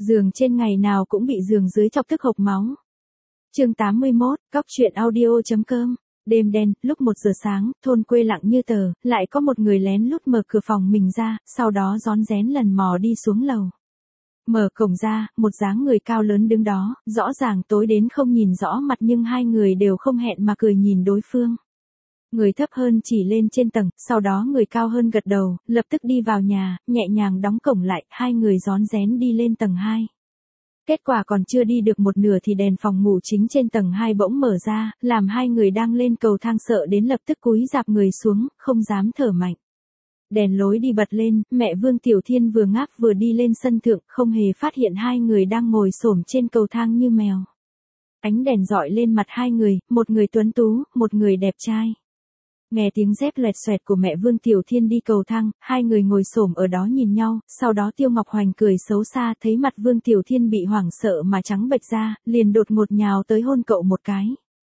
Giường trên ngày nào cũng bị giường dưới chọc tức hộc máu. Chương 81, Cóc truyện audio.com. Đêm đen, lúc 1 giờ sáng, thôn quê lặng như tờ, lại có một người lén lút mở cửa phòng mình ra, sau đó rón rén lần mò đi xuống lầu. Mở cổng ra, một dáng người cao lớn đứng đó, rõ ràng tối đến không nhìn rõ mặt nhưng hai người đều không hẹn mà cười nhìn đối phương. Người thấp hơn chỉ lên trên tầng, sau đó người cao hơn gật đầu, lập tức đi vào nhà, nhẹ nhàng đóng cổng lại, hai người rón rén đi lên tầng 2. Kết quả còn chưa đi được một nửa thì đèn phòng ngủ chính trên tầng 2 bỗng mở ra, làm hai người đang lên cầu thang sợ đến lập tức cúi rạp người xuống, không dám thở mạnh. Đèn lối đi bật lên, mẹ Vương Tiểu Thiên vừa ngáp vừa đi lên sân thượng, không hề phát hiện hai người đang ngồi xổm trên cầu thang như mèo. Ánh đèn dọi lên mặt hai người, một người tuấn tú, một người đẹp trai. Nghe tiếng dép loẹt xoẹt của mẹ Vương Tiểu Thiên đi cầu thang, hai người ngồi xổm ở đó nhìn nhau, sau đó Tiêu Ngọc Hoành cười xấu xa thấy mặt Vương Tiểu Thiên bị hoảng sợ mà trắng bệch ra, liền đột ngột nhào tới hôn cậu một cái.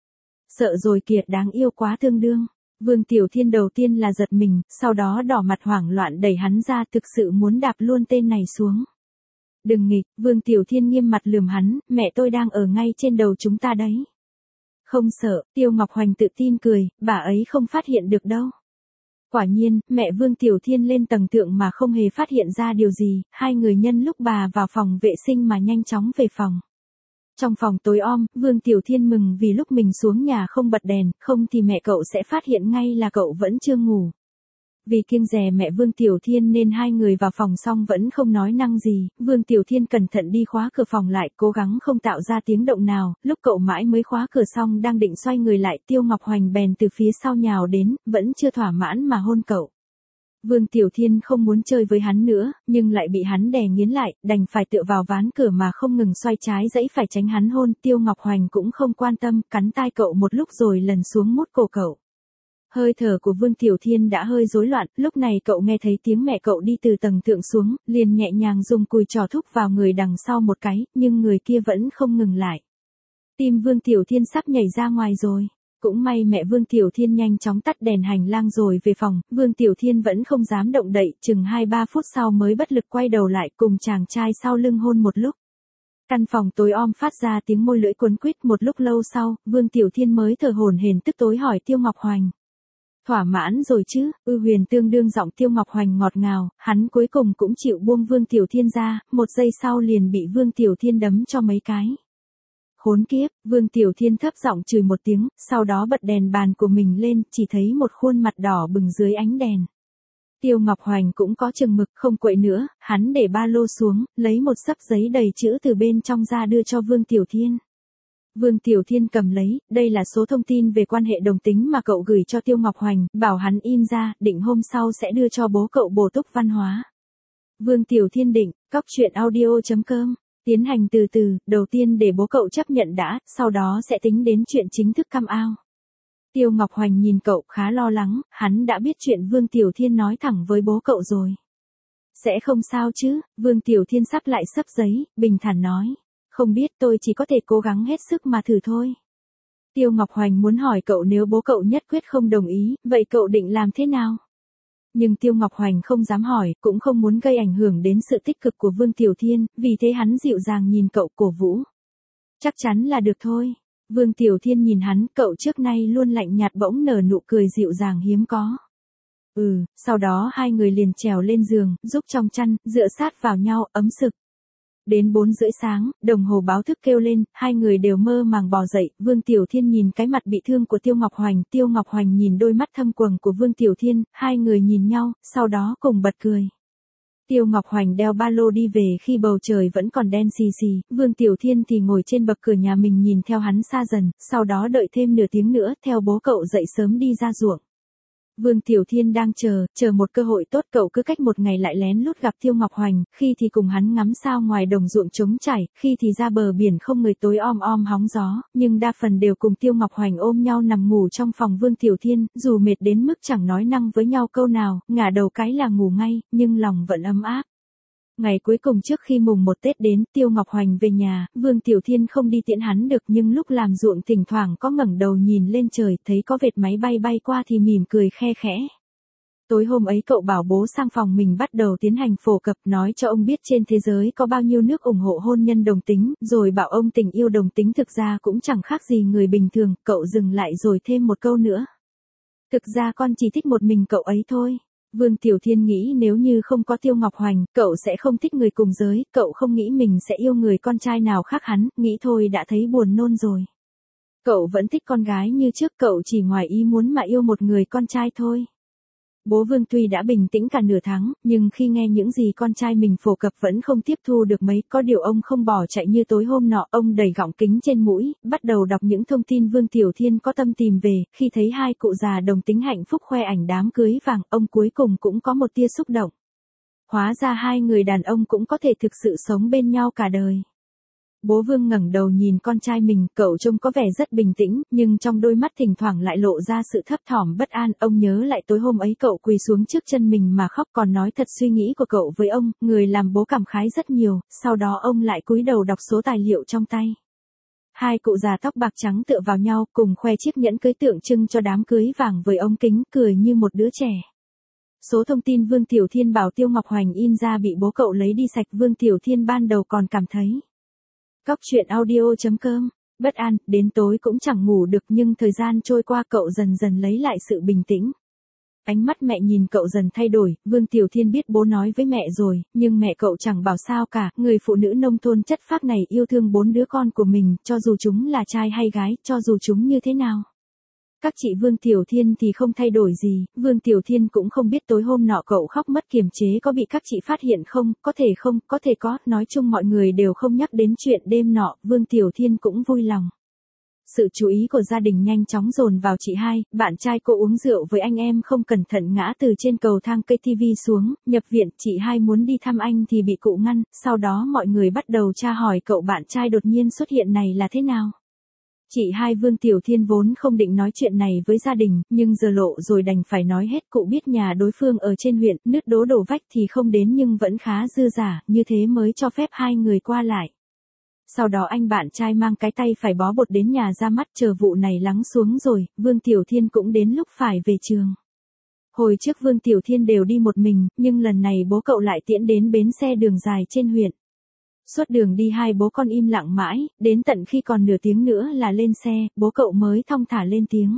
Sợ rồi kìa, đáng yêu quá thương đương. Vương Tiểu Thiên đầu tiên là giật mình, sau đó đỏ mặt hoảng loạn đẩy hắn ra, thực sự muốn đạp luôn tên này xuống. Đừng nghịch, Vương Tiểu Thiên nghiêm mặt lườm hắn, mẹ tôi đang ở ngay trên đầu chúng ta đấy. Không sợ, Tiêu Ngọc Hoành tự tin cười, bà ấy không phát hiện được đâu. Quả nhiên, mẹ Vương Tiểu Thiên lên tầng thượng mà không hề phát hiện ra điều gì, hai người nhân lúc bà vào phòng vệ sinh mà nhanh chóng về phòng. Trong phòng tối om, Vương Tiểu Thiên mừng vì lúc mình xuống nhà không bật đèn, không thì mẹ cậu sẽ phát hiện ngay là cậu vẫn chưa ngủ. Vì kiêng dè mẹ Vương Tiểu Thiên nên hai người vào phòng xong vẫn không nói năng gì, Vương Tiểu Thiên cẩn thận đi khóa cửa phòng lại, cố gắng không tạo ra tiếng động nào, lúc cậu mãi mới khóa cửa xong đang định xoay người lại, Tiêu Ngọc Hoành bèn từ phía sau nhào đến, vẫn chưa thỏa mãn mà hôn cậu. Vương Tiểu Thiên không muốn chơi với hắn nữa, nhưng lại bị hắn đè nghiến lại, đành phải tựa vào ván cửa mà không ngừng xoay trái dãy phải tránh hắn hôn, Tiêu Ngọc Hoành cũng không quan tâm, cắn tai cậu một lúc rồi lần xuống mút cổ cậu. Hơi thở của Vương Tiểu Thiên đã hơi rối loạn, lúc này cậu nghe thấy tiếng mẹ cậu đi từ tầng thượng xuống, liền nhẹ nhàng dùng cùi trò thúc vào người đằng sau một cái, nhưng người kia vẫn không ngừng lại. Tim Vương Tiểu Thiên sắp nhảy ra ngoài rồi. Cũng may mẹ Vương Tiểu Thiên nhanh chóng tắt đèn hành lang rồi về phòng, Vương Tiểu Thiên vẫn không dám động đậy, chừng 2-3 phút sau mới bất lực quay đầu lại cùng chàng trai sau lưng hôn một lúc. Căn phòng tối om phát ra tiếng môi lưỡi cuốn quýt, một lúc lâu sau, Vương Tiểu Thiên mới thở hổn hển tức tối hỏi Tiêu Ngọc Hoành. Thỏa mãn rồi chứ? Huyền tương đương giọng Tiêu Ngọc Hoành ngọt ngào, hắn cuối cùng cũng chịu buông Vương Tiểu Thiên ra, một giây sau liền bị Vương Tiểu Thiên đấm cho mấy cái. Khốn kiếp, Vương Tiểu Thiên thấp giọng chửi một tiếng, sau đó bật đèn bàn của mình lên, chỉ thấy một khuôn mặt đỏ bừng dưới ánh đèn. Tiêu Ngọc Hoành cũng có chừng mực, không quậy nữa, hắn để ba lô xuống, lấy một xấp giấy đầy chữ từ bên trong ra đưa cho Vương Tiểu Thiên. Vương Tiểu Thiên cầm lấy, đây là số thông tin về quan hệ đồng tính mà cậu gửi cho Tiêu Ngọc Hoành, bảo hắn in ra, định hôm sau sẽ đưa cho bố cậu bổ túc văn hóa. Vương Tiểu Thiên định, Cóc truyện audio.com. Tiến hành từ từ, đầu tiên để bố cậu chấp nhận đã, sau đó sẽ tính đến chuyện chính thức come out. Tiêu Ngọc Hoành nhìn cậu khá lo lắng, hắn đã biết chuyện Vương Tiểu Thiên nói thẳng với bố cậu rồi. Sẽ không sao chứ? Vương Tiểu Thiên sắp lại xấp giấy, bình thản nói. Không biết, tôi chỉ có thể cố gắng hết sức mà thử thôi. Tiêu Ngọc Hoành muốn hỏi cậu nếu bố cậu nhất quyết không đồng ý, vậy cậu định làm thế nào? Nhưng Tiêu Ngọc Hoành không dám hỏi, cũng không muốn gây ảnh hưởng đến sự tích cực của Vương Tiểu Thiên, vì thế hắn dịu dàng nhìn cậu cổ vũ. Chắc chắn là được thôi. Vương Tiểu Thiên nhìn hắn, cậu trước nay luôn lạnh nhạt bỗng nở nụ cười dịu dàng hiếm có. Sau đó hai người liền trèo lên giường, giúp trong chăn, dựa sát vào nhau, ấm sực. Đến 4:30 sáng, đồng hồ báo thức kêu lên, hai người đều mơ màng bò dậy, Vương Tiểu Thiên nhìn cái mặt bị thương của Tiêu Ngọc Hoành nhìn đôi mắt thâm quầng của Vương Tiểu Thiên, hai người nhìn nhau, sau đó cùng bật cười. Tiêu Ngọc Hoành đeo ba lô đi về khi bầu trời vẫn còn đen xì xì, Vương Tiểu Thiên thì ngồi trên bậc cửa nhà mình nhìn theo hắn xa dần, sau đó đợi thêm nửa tiếng nữa, theo bố cậu dậy sớm đi ra ruộng. Vương Tiểu Thiên đang chờ một cơ hội tốt, cậu cứ cách một ngày lại lén lút gặp Tiêu Ngọc Hoành, khi thì cùng hắn ngắm sao ngoài đồng ruộng trống trải, khi thì ra bờ biển không người tối om om hóng gió, nhưng đa phần đều cùng Tiêu Ngọc Hoành ôm nhau nằm ngủ trong phòng Vương Tiểu Thiên, dù mệt đến mức chẳng nói năng với nhau câu nào, ngả đầu cái là ngủ ngay, nhưng lòng vẫn ấm áp. Ngày cuối cùng trước khi mùng 1 Tết đến, Tiêu Ngọc Hoành về nhà, Vương Tiểu Thiên không đi tiễn hắn được nhưng lúc làm ruộng thỉnh thoảng có ngẩng đầu nhìn lên trời, thấy có vệt máy bay bay qua thì mỉm cười khe khẽ. Tối hôm ấy cậu bảo bố sang phòng mình bắt đầu tiến hành phổ cập, nói cho ông biết trên thế giới có bao nhiêu nước ủng hộ hôn nhân đồng tính, rồi bảo ông tình yêu đồng tính thực ra cũng chẳng khác gì người bình thường, cậu dừng lại rồi thêm một câu nữa. Thực ra con chỉ thích một mình cậu ấy thôi. Vương Tiểu Thiên nghĩ nếu như không có Tiêu Ngọc Hoành, cậu sẽ không thích người cùng giới, cậu không nghĩ mình sẽ yêu người con trai nào khác hắn, nghĩ thôi đã thấy buồn nôn rồi. Cậu vẫn thích con gái như trước, cậu chỉ ngoài ý muốn mà yêu một người con trai thôi. Bố Vương tuy đã bình tĩnh cả nửa tháng, nhưng khi nghe những gì con trai mình phổ cập vẫn không tiếp thu được mấy, có điều ông không bỏ chạy như tối hôm nọ, ông đẩy gọng kính trên mũi, bắt đầu đọc những thông tin Vương Tiểu Thiên có tâm tìm về, khi thấy hai cụ già đồng tính hạnh phúc khoe ảnh đám cưới vàng, ông cuối cùng cũng có một tia xúc động. Hóa ra hai người đàn ông cũng có thể thực sự sống bên nhau cả đời. Bố Vương ngẩng đầu nhìn con trai mình, cậu trông có vẻ rất bình tĩnh, nhưng trong đôi mắt thỉnh thoảng lại lộ ra sự thấp thỏm bất an. Ông nhớ lại tối hôm ấy cậu quỳ xuống trước chân mình mà khóc, còn nói thật suy nghĩ của cậu với ông, người làm bố cảm khái rất nhiều, sau đó ông lại cúi đầu đọc số tài liệu trong tay. Hai cụ già tóc bạc trắng tựa vào nhau, cùng khoe chiếc nhẫn cưới tượng trưng cho đám cưới vàng với ống kính, cười như một đứa trẻ. Số thông tin Vương Tiểu Thiên bảo Tiêu Ngọc Hoành in ra bị bố cậu lấy đi sạch, Vương Tiểu Thiên ban đầu còn cảm thấy Cóc truyện audio.com, bất an, đến tối cũng chẳng ngủ được, nhưng thời gian trôi qua cậu dần dần lấy lại sự bình tĩnh. Ánh mắt mẹ nhìn cậu dần thay đổi, Vương Tiểu Thiên biết bố nói với mẹ rồi, nhưng mẹ cậu chẳng bảo sao cả, người phụ nữ nông thôn chất phác này yêu thương 4 đứa con của mình, cho dù chúng là trai hay gái, cho dù chúng như thế nào. Các chị Vương Tiểu Thiên thì không thay đổi gì, Vương Tiểu Thiên cũng không biết tối hôm nọ cậu khóc mất kiềm chế có bị các chị phát hiện không, có thể có, nói chung mọi người đều không nhắc đến chuyện đêm nọ, Vương Tiểu Thiên cũng vui lòng. Sự chú ý của gia đình nhanh chóng dồn vào chị hai, bạn trai cô uống rượu với anh em không cẩn thận ngã từ trên cầu thang cây TV xuống, nhập viện, chị hai muốn đi thăm anh thì bị cụ ngăn, sau đó mọi người bắt đầu tra hỏi cậu bạn trai đột nhiên xuất hiện này là thế nào. Chị hai Vương Tiểu Thiên vốn không định nói chuyện này với gia đình, nhưng giờ lộ rồi đành phải nói hết. Cụ biết nhà đối phương ở trên huyện, nứt đổ vách thì không đến nhưng vẫn khá dư giả, như thế mới cho phép hai người qua lại. Sau đó anh bạn trai mang cái tay phải bó bột đến nhà ra mắt, chờ vụ này lắng xuống rồi, Vương Tiểu Thiên cũng đến lúc phải về trường. Hồi trước Vương Tiểu Thiên đều đi một mình, nhưng lần này bố cậu lại tiễn đến bến xe đường dài trên huyện. Suốt đường đi hai bố con im lặng mãi, đến tận khi còn nửa tiếng nữa là lên xe, bố cậu mới thong thả lên tiếng.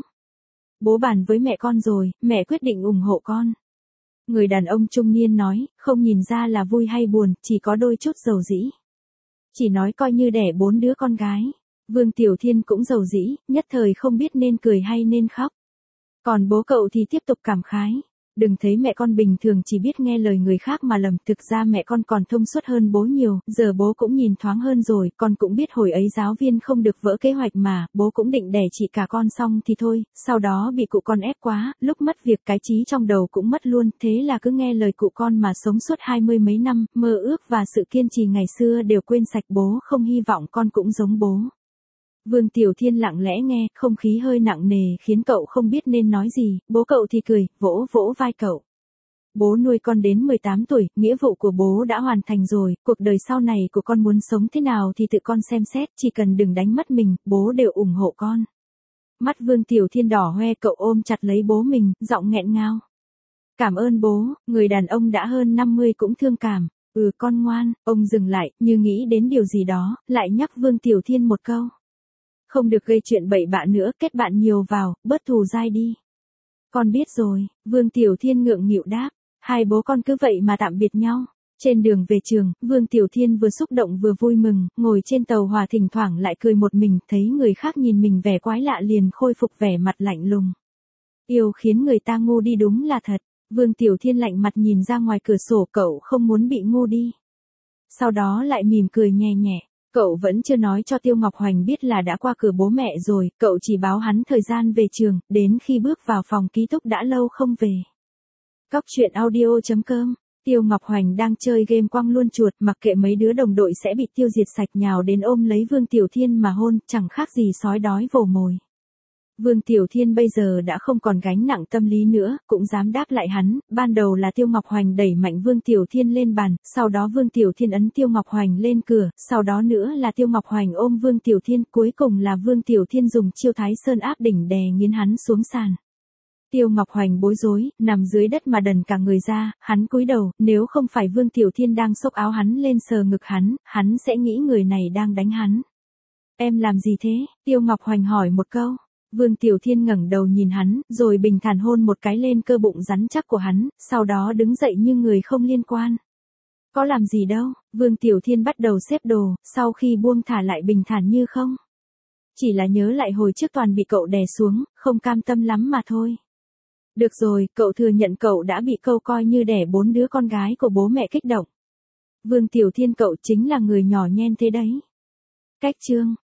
Bố bàn với mẹ con rồi, mẹ quyết định ủng hộ con. Người đàn ông trung niên nói, không nhìn ra là vui hay buồn, chỉ có đôi chút dầu dĩ. Chỉ nói coi như đẻ 4 đứa con gái. Vương Tiểu Thiên cũng dầu dĩ, nhất thời không biết nên cười hay nên khóc. Còn bố cậu thì tiếp tục cảm khái. Đừng thấy mẹ con bình thường chỉ biết nghe lời người khác mà lầm, thực ra mẹ con còn thông suốt hơn bố nhiều, giờ bố cũng nhìn thoáng hơn rồi, con cũng biết hồi ấy giáo viên không được vỡ kế hoạch mà, bố cũng định đẻ chị cả con xong thì thôi, sau đó bị cụ con ép quá, lúc mất việc cái trí trong đầu cũng mất luôn, thế là cứ nghe lời cụ con mà sống suốt 20 mấy năm, mơ ước và sự kiên trì ngày xưa đều quên sạch, bố không hy vọng con cũng giống bố. Vương Tiểu Thiên lặng lẽ nghe, không khí hơi nặng nề khiến cậu không biết nên nói gì, bố cậu thì cười, vỗ vỗ vai cậu. Bố nuôi con đến 18 tuổi, nghĩa vụ của bố đã hoàn thành rồi, cuộc đời sau này của con muốn sống thế nào thì tự con xem xét, chỉ cần đừng đánh mất mình, bố đều ủng hộ con. Mắt Vương Tiểu Thiên đỏ hoe, cậu ôm chặt lấy bố mình, giọng nghẹn ngào. Cảm ơn bố, người đàn ông đã hơn 50 cũng thương cảm. Con ngoan, ông dừng lại, như nghĩ đến điều gì đó, lại nhắc Vương Tiểu Thiên một câu. Không được gây chuyện bậy bạ nữa, kết bạn nhiều vào, bớt thù dai đi. Con biết rồi, Vương Tiểu Thiên ngượng nghịu đáp. Hai bố con cứ vậy mà tạm biệt nhau. Trên đường về trường, Vương Tiểu Thiên vừa xúc động vừa vui mừng, ngồi trên tàu hỏa thỉnh thoảng lại cười một mình, thấy người khác nhìn mình vẻ quái lạ liền khôi phục vẻ mặt lạnh lùng. Yêu khiến người ta ngu đi đúng là thật. Vương Tiểu Thiên lạnh mặt nhìn ra ngoài cửa sổ, cậu không muốn bị ngu đi. Sau đó lại mỉm cười nhẹ nhẹ. Cậu vẫn chưa nói cho Tiêu Ngọc Hoành biết là đã qua cửa bố mẹ rồi, cậu chỉ báo hắn thời gian về trường, đến khi bước vào phòng ký túc đã lâu không về. Cóc truyện audio.com, Tiêu Ngọc Hoành đang chơi game quăng luôn chuột, mặc kệ mấy đứa đồng đội sẽ bị tiêu diệt sạch, nhào đến ôm lấy Vương Tiểu Thiên mà hôn, chẳng khác gì sói đói vồ mồi. Vương Tiểu Thiên bây giờ đã không còn gánh nặng tâm lý nữa, cũng dám đáp lại hắn, ban đầu là Tiêu Ngọc Hoành đẩy mạnh Vương Tiểu Thiên lên bàn, sau đó Vương Tiểu Thiên ấn Tiêu Ngọc Hoành lên cửa, sau đó nữa là Tiêu Ngọc Hoành ôm Vương Tiểu Thiên, cuối cùng là Vương Tiểu Thiên dùng chiêu Thái Sơn áp đỉnh đè nghiến hắn xuống sàn. Tiêu Ngọc Hoành bối rối, nằm dưới đất mà đần cả người ra, hắn cúi đầu, nếu không phải Vương Tiểu Thiên đang xốc áo hắn lên sờ ngực hắn sẽ nghĩ người này đang đánh hắn. Em làm gì thế? Tiêu Ngọc Hoành hỏi một câu. Vương Tiểu Thiên ngẩng đầu nhìn hắn, rồi bình thản hôn một cái lên cơ bụng rắn chắc của hắn, sau đó đứng dậy như người không liên quan. Có làm gì đâu, Vương Tiểu Thiên bắt đầu xếp đồ, sau khi buông thả lại bình thản như không. Chỉ là nhớ lại hồi trước toàn bị cậu đè xuống, không cam tâm lắm mà thôi. Được rồi, cậu thừa nhận cậu đã bị câu coi như đẻ 4 đứa con gái của bố mẹ kích động. Vương Tiểu Thiên cậu chính là người nhỏ nhen thế đấy. Cách chương